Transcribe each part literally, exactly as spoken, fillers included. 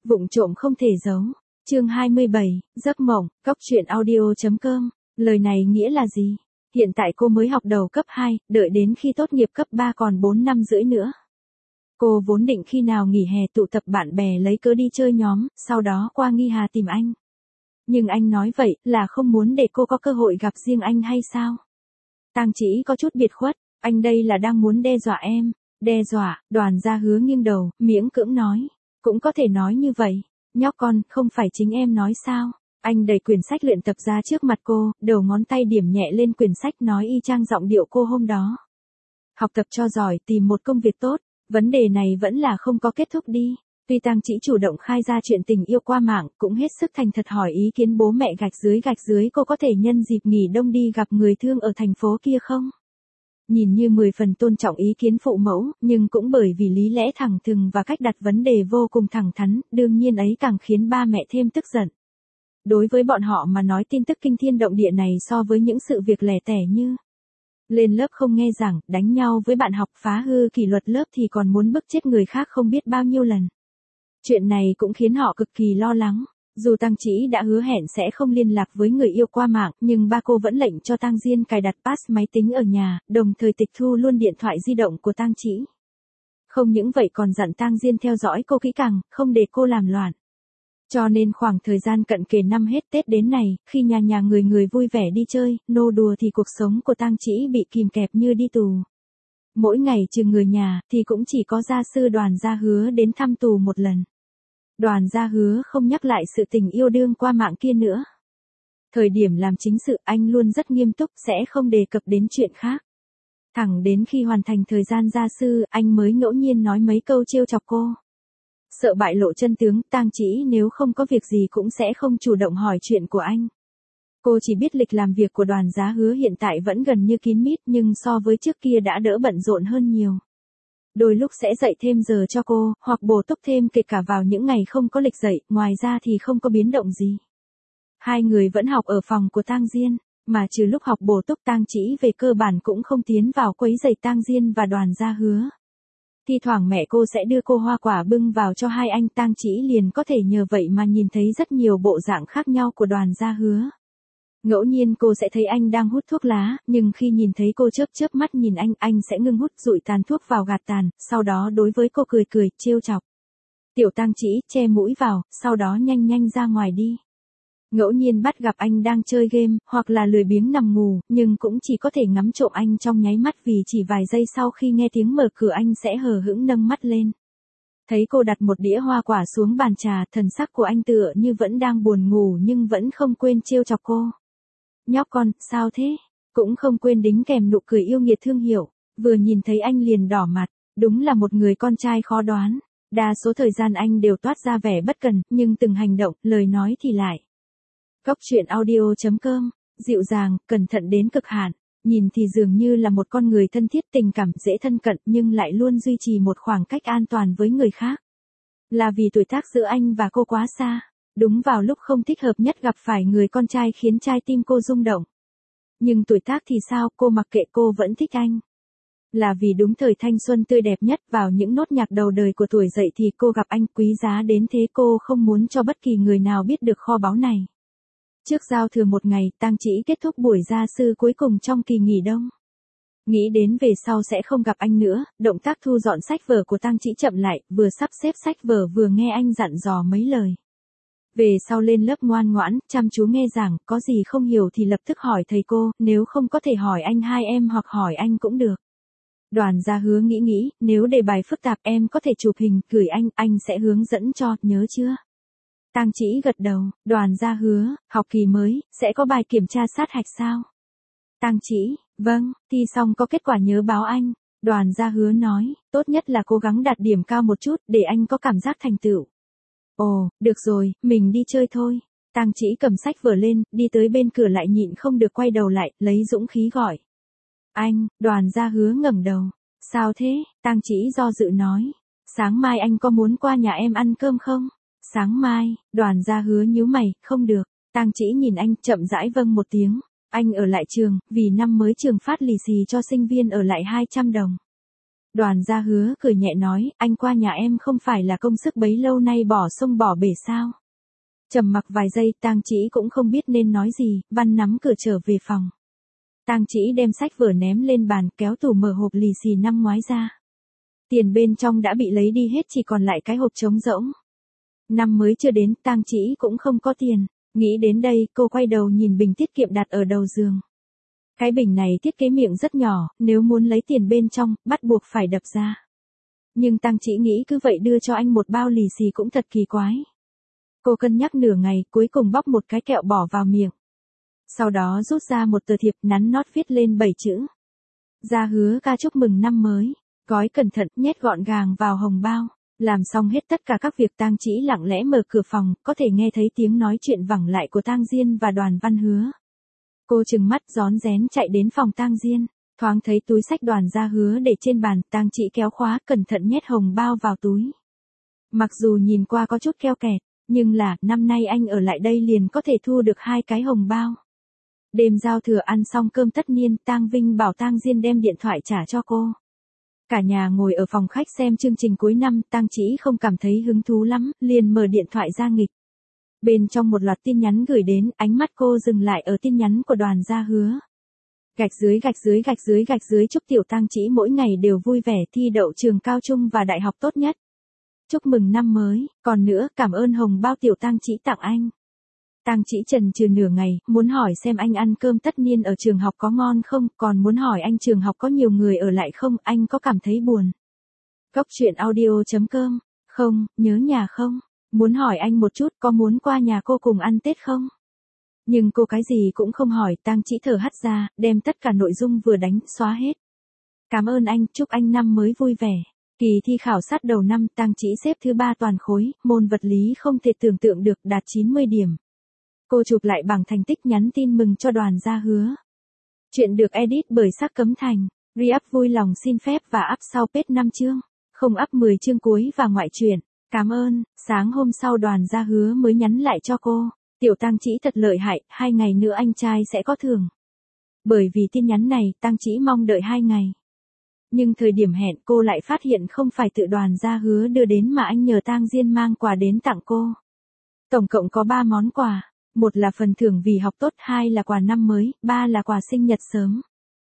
Vụng trộm không thể giấu. Chương hai mươi bảy, giấc mộng, góc truyện audio.com. Lời này nghĩa là gì? Hiện tại cô mới học đầu cấp hai, đợi đến khi tốt nghiệp cấp ba còn bốn năm rưỡi nữa. Cô vốn định khi nào nghỉ hè tụ tập bạn bè lấy cớ đi chơi nhóm, sau đó qua Nghi Hà tìm anh. Nhưng anh nói vậy là không muốn để cô có cơ hội gặp riêng anh hay sao? Tang Chỉ có chút biệt khuất, anh đây là đang muốn đe dọa em. Đe dọa? Đoàn Gia Hứa nghiêng đầu, miễn cưỡng nói. Cũng có thể nói như vậy. Nhóc con, không phải chính em nói sao? Anh đẩy quyển sách luyện tập ra trước mặt cô, đầu ngón tay điểm nhẹ lên quyển sách nói y chang giọng điệu cô hôm đó. Học tập cho giỏi, tìm một công việc tốt, vấn đề này vẫn là không có kết thúc đi. Tuy Tang Chỉ chủ động khai ra chuyện tình yêu qua mạng, cũng hết sức thành thật hỏi ý kiến bố mẹ gạch dưới gạch dưới cô có thể nhân dịp nghỉ đông đi gặp người thương ở thành phố kia không? Nhìn như mười phần tôn trọng ý kiến phụ mẫu, nhưng cũng bởi vì lý lẽ thẳng thừng và cách đặt vấn đề vô cùng thẳng thắn, đương nhiên ấy càng khiến ba mẹ thêm tức giận. Đối với bọn họ mà nói tin tức kinh thiên động địa này so với những sự việc lẻ tẻ như lên lớp không nghe giảng, đánh nhau với bạn học, phá hư kỷ luật lớp thì còn muốn bức chết người khác không biết bao nhiêu lần. Chuyện này cũng khiến họ cực kỳ lo lắng. Dù Tang Chỉ đã hứa hẹn sẽ không liên lạc với người yêu qua mạng, nhưng ba cô vẫn lệnh cho Tang Diên cài đặt pass máy tính ở nhà, đồng thời tịch thu luôn điện thoại di động của Tang Chỉ. Không những vậy còn dặn Tang Diên theo dõi cô kỹ càng, không để cô làm loạn. Cho nên khoảng thời gian cận kề năm hết Tết đến này, khi nhà nhà người người vui vẻ đi chơi, nô đùa thì cuộc sống của Tang Chỉ bị kìm kẹp như đi tù. Mỗi ngày trừ người nhà, thì cũng chỉ có gia sư Đoàn Gia Hứa đến thăm tù một lần. Đoàn Gia Hứa không nhắc lại sự tình yêu đương qua mạng kia nữa. Thời điểm làm chính sự anh luôn rất nghiêm túc, sẽ không đề cập đến chuyện khác. Thẳng đến khi hoàn thành thời gian gia sư, anh mới ngẫu nhiên nói mấy câu trêu chọc cô. Sợ bại lộ chân tướng, Tang Chỉ nếu không có việc gì cũng sẽ không chủ động hỏi chuyện của anh. Cô chỉ biết lịch làm việc của Đoàn Gia Hứa hiện tại vẫn gần như kín mít nhưng so với trước kia đã đỡ bận rộn hơn nhiều. Đôi lúc sẽ dạy thêm giờ cho cô, hoặc bổ túc thêm kể cả vào những ngày không có lịch dạy, ngoài ra thì không có biến động gì. Hai người vẫn học ở phòng của Tang Diên, mà trừ lúc học bổ túc Tang Chỉ về cơ bản cũng không tiến vào quấy rầy Tang Diên và Đoàn Gia Hứa. Thi thoảng mẹ cô sẽ đưa cô hoa quả bưng vào cho hai anh, Tang Chỉ liền có thể nhờ vậy mà nhìn thấy rất nhiều bộ dạng khác nhau của Đoàn Gia Hứa. Ngẫu nhiên cô sẽ thấy anh đang hút thuốc lá, nhưng khi nhìn thấy cô chớp chớp mắt nhìn anh, anh sẽ ngưng hút dụi tàn thuốc vào gạt tàn, sau đó đối với cô cười cười, trêu chọc. Tiểu Tang Chỉ che mũi vào, sau đó nhanh nhanh ra ngoài đi. Ngẫu nhiên bắt gặp anh đang chơi game, hoặc là lười biếng nằm ngủ, nhưng cũng chỉ có thể ngắm trộm anh trong nháy mắt vì chỉ vài giây sau khi nghe tiếng mở cửa anh sẽ hờ hững nâng mắt lên. Thấy cô đặt một đĩa hoa quả xuống bàn trà, thần sắc của anh tựa như vẫn đang buồn ngủ nhưng vẫn không quên trêu chọc cô. Nhóc con, sao thế? Cũng không quên đính kèm nụ cười yêu nghiệt thương hiệu. Vừa nhìn thấy anh liền đỏ mặt, đúng là một người con trai khó đoán. Đa số thời gian anh đều toát ra vẻ bất cần, nhưng từng hành động, lời nói thì lại. Góc truyện audio.com, dịu dàng, cẩn thận đến cực hạn. Nhìn thì dường như là một con người thân thiết, tình cảm dễ thân cận nhưng lại luôn duy trì một khoảng cách an toàn với người khác. Là vì tuổi tác giữa anh và cô quá xa. Đúng vào lúc không thích hợp nhất gặp phải người con trai khiến trái tim cô rung động. Nhưng tuổi tác thì sao, cô mặc kệ, cô vẫn thích anh. Là vì đúng thời thanh xuân tươi đẹp nhất, vào những nốt nhạc đầu đời của tuổi dậy thì cô gặp anh, quý giá đến thế cô không muốn cho bất kỳ người nào biết được kho báu này. Trước giao thừa một ngày, Tang Chỉ kết thúc buổi gia sư cuối cùng trong kỳ nghỉ đông. Nghĩ đến về sau sẽ không gặp anh nữa, động tác thu dọn sách vở của Tang Chỉ chậm lại, vừa sắp xếp sách vở vừa nghe anh dặn dò mấy lời. Về sau lên lớp ngoan ngoãn, chăm chú nghe giảng, có gì không hiểu thì lập tức hỏi thầy cô, nếu không có thể hỏi anh hai em hoặc hỏi anh cũng được. Đoàn Gia Hứa nghĩ nghĩ, nếu đề bài phức tạp em có thể chụp hình, gửi anh, anh sẽ hướng dẫn cho, nhớ chưa? Tang Chỉ gật đầu. Đoàn Gia Hứa, học kỳ mới, sẽ có bài kiểm tra sát hạch sao? Tang Chỉ, vâng, thi xong có kết quả nhớ báo anh. Đoàn Gia Hứa nói, tốt nhất là cố gắng đạt điểm cao một chút, để anh có cảm giác thành tựu. Ồ, được rồi, mình đi chơi thôi. Tang Chỉ cầm sách vở lên, đi tới bên cửa lại nhịn không được quay đầu lại, lấy dũng khí gọi. Anh, Đoàn Gia Hứa ngẩng đầu. Sao thế? Tang Chỉ do dự nói. Sáng mai anh có muốn qua nhà em ăn cơm không? Sáng mai, Đoàn Gia Hứa nhíu mày, không được. Tang Chỉ nhìn anh, chậm rãi vâng một tiếng. Anh ở lại trường, vì năm mới trường phát lì xì cho sinh viên ở lại hai trăm đồng. Đoàn Gia Hứa cười nhẹ nói, anh qua nhà em không phải là công sức bấy lâu nay bỏ sông bỏ bể sao? Trầm mặc vài giây, Tang Chỉ cũng không biết nên nói gì, Văn nắm cửa trở về phòng. Tang Chỉ đem sách vở ném lên bàn, kéo tủ mở hộp lì xì năm ngoái ra. Tiền bên trong đã bị lấy đi hết, chỉ còn lại cái hộp trống rỗng. Năm mới chưa đến, Tang Chỉ cũng không có tiền. Nghĩ đến đây, cô quay đầu nhìn bình tiết kiệm đặt ở đầu giường. Cái bình này thiết kế miệng rất nhỏ, nếu muốn lấy tiền bên trong, bắt buộc phải đập ra. Nhưng Tang Chỉ nghĩ cứ vậy đưa cho anh một bao lì xì cũng thật kỳ quái. Cô cân nhắc nửa ngày, cuối cùng bóc một cái kẹo bỏ vào miệng. Sau đó rút ra một tờ thiệp nắn nót viết lên bảy chữ. Gia Hứa ca chúc mừng năm mới. Gói cẩn thận, nhét gọn gàng vào hồng bao. Làm xong hết tất cả các việc, Tang Chỉ lặng lẽ mở cửa phòng, có thể nghe thấy tiếng nói chuyện vẳng lại của Tang Diên và Đoàn Văn Hứa. Cô trừng mắt rón rén chạy đến phòng Tang Diên, thoáng thấy túi xách Đoàn Gia Hứa để trên bàn, Tang Chỉ kéo khóa, cẩn thận nhét hồng bao vào túi. Mặc dù nhìn qua có chút keo kẹt, nhưng là, năm nay anh ở lại đây liền có thể thu được hai cái hồng bao. Đêm giao thừa ăn xong cơm tất niên, Tang Vinh bảo Tang Diên đem điện thoại trả cho cô. Cả nhà ngồi ở phòng khách xem chương trình cuối năm, Tang Chỉ không cảm thấy hứng thú lắm, liền mở điện thoại ra nghịch. Bên trong một loạt tin nhắn gửi đến, ánh mắt cô dừng lại ở tin nhắn của Đoàn Gia Hứa. Gạch dưới gạch dưới gạch dưới gạch dưới chúc tiểu Tang Chỉ mỗi ngày đều vui vẻ thi đậu trường cao trung và đại học tốt nhất. Chúc mừng năm mới, còn nữa cảm ơn hồng bao tiểu Tang Chỉ tặng anh. Tang Chỉ chần chừ nửa ngày, muốn hỏi xem anh ăn cơm tất niên ở trường học có ngon không, còn muốn hỏi anh trường học có nhiều người ở lại không, anh có cảm thấy buồn. Góc truyện audio chấm com, không, nhớ nhà không, muốn hỏi anh một chút có muốn qua nhà cô cùng ăn Tết không? Nhưng cô cái gì cũng không hỏi, Tang Chỉ thở hắt ra, đem tất cả nội dung vừa đánh, xóa hết. Cảm ơn anh, chúc anh năm mới vui vẻ. Kỳ thi khảo sát đầu năm, Tang Chỉ xếp thứ ba toàn khối, môn vật lý không thể tưởng tượng được, đạt chín mươi điểm. Cô chụp lại bảng thành tích nhắn tin mừng cho Đoàn Gia Hứa. Chuyện được edit bởi Sắc Cấm Thành. Re-up vui lòng xin phép và up sau page năm chương. Không up mười chương cuối và ngoại truyện. Cảm ơn. Sáng hôm sau Đoàn Gia Hứa mới nhắn lại cho cô. Tiểu Tang Chỉ thật lợi hại, hai ngày nữa anh trai sẽ có thưởng. Bởi vì tin nhắn này, Tang Chỉ mong đợi hai ngày. Nhưng thời điểm hẹn cô lại phát hiện không phải tự Đoàn Gia Hứa đưa đến mà anh nhờ Tang Diên mang quà đến tặng cô. Tổng cộng có ba món quà. Một là phần thưởng vì học tốt, hai là quà năm mới, ba là quà sinh nhật sớm.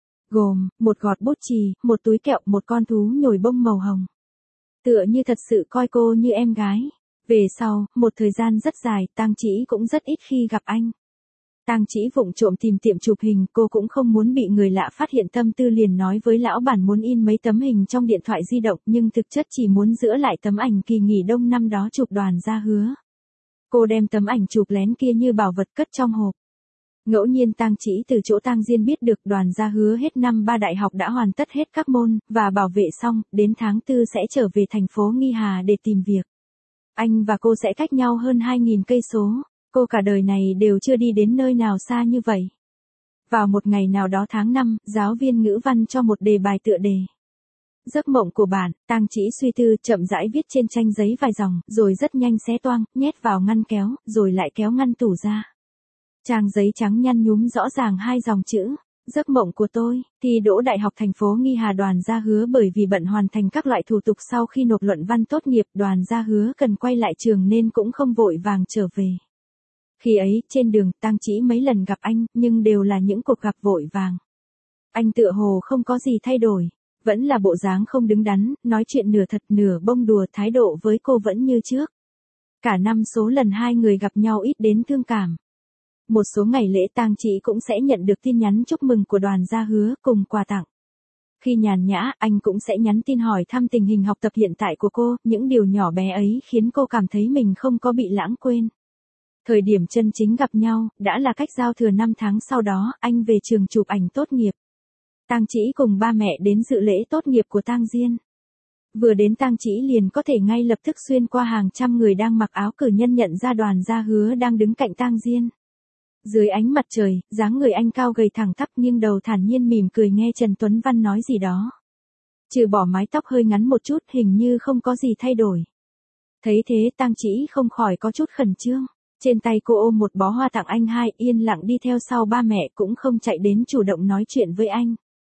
Gồm, một gọt bút chì, một túi kẹo, một con thú nhồi bông màu hồng. Tựa như thật sự coi cô như em gái. Về sau, một thời gian rất dài, Tang Chỉ cũng rất ít khi gặp anh. Tang Chỉ vụng trộm tìm tiệm chụp hình, cô cũng không muốn bị người lạ phát hiện tâm tư liền nói với lão bản muốn in mấy tấm hình trong điện thoại di động, nhưng thực chất chỉ muốn giữ lại tấm ảnh kỳ nghỉ đông năm đó chụp Đoàn Gia Hứa. Cô đem tấm ảnh chụp lén kia như bảo vật cất trong hộp. Ngẫu nhiên Tang Chỉ từ chỗ Tang Diên biết được Đoàn Gia Hứa hết năm ba đại học đã hoàn tất hết các môn, và bảo vệ xong, đến tháng tư sẽ trở về thành phố Nghi Hà để tìm việc. Anh và cô sẽ cách nhau hơn hai nghìn cây số, cô cả đời này đều chưa đi đến nơi nào xa như vậy. Vào một ngày nào đó tháng năm, giáo viên ngữ văn cho một đề bài tựa đề. Giấc mộng của bạn, Tang Chỉ suy tư, chậm rãi viết trên tranh giấy vài dòng, rồi rất nhanh xé toang, nhét vào ngăn kéo, rồi lại kéo ngăn tủ ra. Trang giấy trắng nhăn nhúm rõ ràng hai dòng chữ, giấc mộng của tôi, thi đỗ đại học thành phố Nghi Hà. Đoàn Gia Hứa bởi vì bận hoàn thành các loại thủ tục sau khi nộp luận văn tốt nghiệp, Đoàn Gia Hứa cần quay lại trường nên cũng không vội vàng trở về. Khi ấy, trên đường, Tang Chỉ mấy lần gặp anh, nhưng đều là những cuộc gặp vội vàng. Anh tựa hồ không có gì thay đổi. Vẫn là bộ dáng không đứng đắn, nói chuyện nửa thật nửa bông đùa, thái độ với cô vẫn như trước. Cả năm số lần hai người gặp nhau ít đến thương cảm. Một số ngày lễ Tang Chỉ cũng sẽ nhận được tin nhắn chúc mừng của Đoàn Gia Hứa cùng quà tặng. Khi nhàn nhã, anh cũng sẽ nhắn tin hỏi thăm tình hình học tập hiện tại của cô, những điều nhỏ bé ấy khiến cô cảm thấy mình không có bị lãng quên. Thời điểm chân chính gặp nhau, đã là cách giao thừa năm tháng sau đó, anh về trường chụp ảnh tốt nghiệp. Tang Chỉ cùng ba mẹ đến dự lễ tốt nghiệp của Tang Diên. Vừa đến Tang Chỉ liền có thể ngay lập tức xuyên qua hàng trăm người đang mặc áo cử nhân nhận ra Đoàn Gia Hứa đang đứng cạnh Tang Diên. Dưới ánh mặt trời, dáng người anh cao gầy thẳng tắp nhưng đầu thản nhiên mỉm cười nghe Trần Tuấn Văn nói gì đó. Trừ bỏ mái tóc hơi ngắn một chút hình như không có gì thay đổi. Thấy thế Tang Chỉ không khỏi có chút khẩn trương. Trên tay cô ôm một bó hoa tặng anh hai, yên lặng đi theo sau ba mẹ cũng không chạy đến chủ động nói chuyện với anh.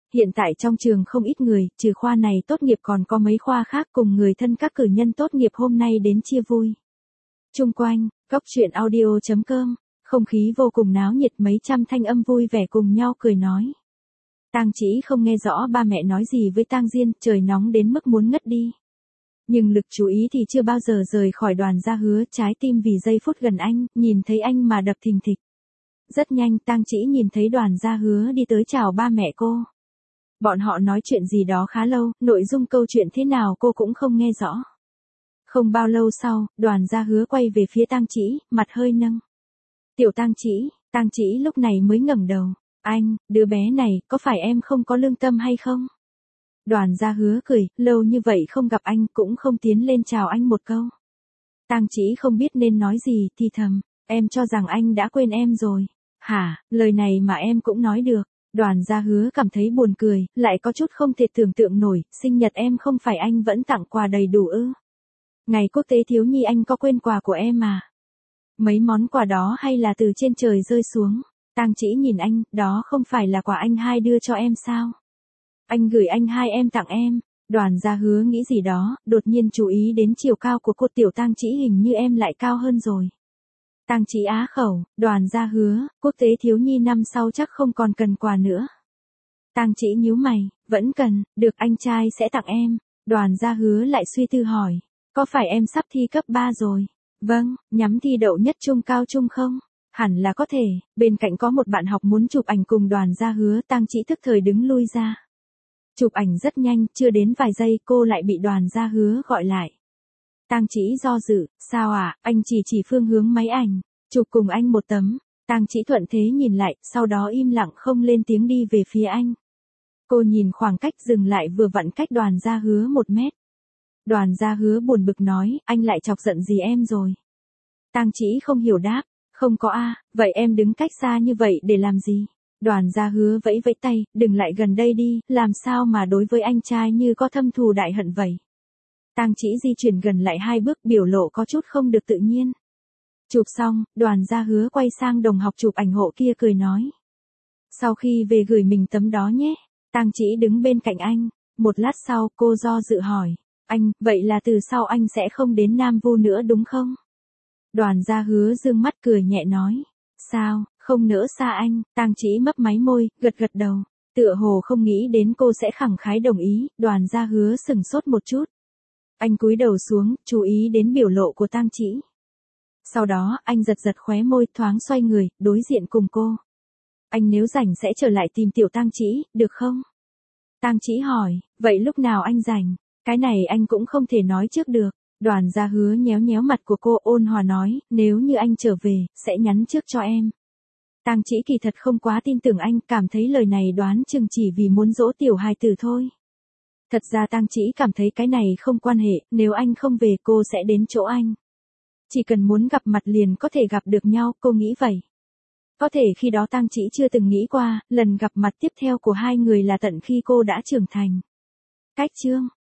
Hiện tại trong trường không ít người, trừ khoa này tốt nghiệp còn có mấy khoa khác cùng người thân các cử nhân tốt nghiệp hôm nay đến chia vui. Chung quanh, góc chuyện audio chấm com, không khí vô cùng náo nhiệt, mấy trăm thanh âm vui vẻ cùng nhau cười nói. Tang Chỉ không nghe rõ ba mẹ nói gì với Tang Diên, trời nóng đến mức muốn ngất đi. Nhưng lực chú ý thì chưa bao giờ rời khỏi Đoàn Gia Hứa, trái tim vì giây phút gần anh, nhìn thấy anh mà đập thình thịch. Rất nhanh Tang Chỉ nhìn thấy Đoàn Gia Hứa đi tới chào ba mẹ cô. Bọn họ nói chuyện gì đó khá lâu, nội dung câu chuyện thế nào cô cũng không nghe rõ. Không bao lâu sau, Đoàn Gia Hứa quay về phía Tang Chỉ, mặt hơi nâng. Tiểu Tang Chỉ, Tang Chỉ lúc này mới ngẩng đầu. Anh, đứa bé này, có phải em không có lương tâm hay không? Đoàn Gia Hứa cười, lâu như vậy không gặp anh cũng không tiến lên chào anh một câu. Tang Chỉ không biết nên nói gì thì thầm, em cho rằng anh đã quên em rồi. Hả, lời này mà em cũng nói được. Đoàn Gia Hứa cảm thấy buồn cười, lại có chút không thể tưởng tượng nổi, sinh nhật em không phải anh vẫn tặng quà đầy đủ ư? Ngày quốc tế thiếu nhi anh có quên quà của em à? Mấy món quà đó hay là từ trên trời rơi xuống? Tang Chỉ nhìn anh, đó không phải là quà anh hai đưa cho em sao? Anh gửi anh hai em tặng em. Đoàn Gia Hứa nghĩ gì đó, đột nhiên chú ý đến chiều cao của cô. Tiểu Tang Chỉ, hình như em lại cao hơn rồi. Tang Chỉ á khẩu, Đoàn Gia Hứa, quốc tế thiếu nhi năm sau chắc không còn cần quà nữa. Tang Chỉ nhíu mày, vẫn cần, được anh trai sẽ tặng em. Đoàn Gia Hứa lại suy tư hỏi, có phải em sắp thi cấp ba rồi? Vâng, nhắm thi đậu nhất trung cao trung không? Hẳn là có thể. Bên cạnh có một bạn học muốn chụp ảnh cùng Đoàn Gia Hứa, Tang Chỉ tức thời đứng lui ra. Chụp ảnh rất nhanh, chưa đến vài giây cô lại bị Đoàn Gia Hứa gọi lại. Tang Chỉ do dự, sao à, anh chỉ chỉ phương hướng máy ảnh, chụp cùng anh một tấm. Tang Chỉ thuận thế nhìn lại, sau đó im lặng không lên tiếng đi về phía anh. Cô nhìn khoảng cách dừng lại vừa vặn cách Đoàn Gia Hứa một mét. Đoàn Gia Hứa buồn bực nói, anh lại chọc giận gì em rồi? Tang Chỉ không hiểu đáp, không có a, vậy em đứng cách xa như vậy để làm gì? Đoàn Gia Hứa vẫy vẫy tay, đừng lại gần đây đi, làm sao mà đối với anh trai như có thâm thù đại hận vậy? Tang Chỉ di chuyển gần lại hai bước, biểu lộ có chút không được tự nhiên. Chụp xong, Đoàn Gia Hứa quay sang đồng học chụp ảnh hộ kia cười nói. Sau khi về gửi mình tấm đó nhé. Tang Chỉ đứng bên cạnh anh, một lát sau cô do dự hỏi, anh, vậy là từ sau anh sẽ không đến Nam Vu nữa đúng không? Đoàn Gia Hứa dương mắt cười nhẹ nói, sao, không nỡ xa anh? Tang Chỉ mấp máy môi, gật gật đầu, tựa hồ không nghĩ đến cô sẽ khẳng khái đồng ý. Đoàn Gia Hứa sừng sốt một chút. Anh cúi đầu xuống, chú ý đến biểu lộ của Tang Chỉ. Sau đó, anh giật giật khóe môi, thoáng xoay người, đối diện cùng cô. Anh nếu rảnh sẽ trở lại tìm tiểu Tang Chỉ, được không? Tang Chỉ hỏi, vậy lúc nào anh rảnh? Cái này anh cũng không thể nói trước được. Đoàn Gia Hứa nhéo nhéo mặt của cô, ôn hòa nói, nếu như anh trở về, sẽ nhắn trước cho em. Tang Chỉ kỳ thật không quá tin tưởng anh, cảm thấy lời này đoán chừng chỉ vì muốn dỗ tiểu hài tử thôi. Thật ra Tang Chỉ cảm thấy cái này không quan hệ, nếu anh không về cô sẽ đến chỗ anh. Chỉ cần muốn gặp mặt liền có thể gặp được nhau, cô nghĩ vậy. Có thể khi đó Tang Chỉ chưa từng nghĩ qua, lần gặp mặt tiếp theo của hai người là tận khi cô đã trưởng thành. Cách chương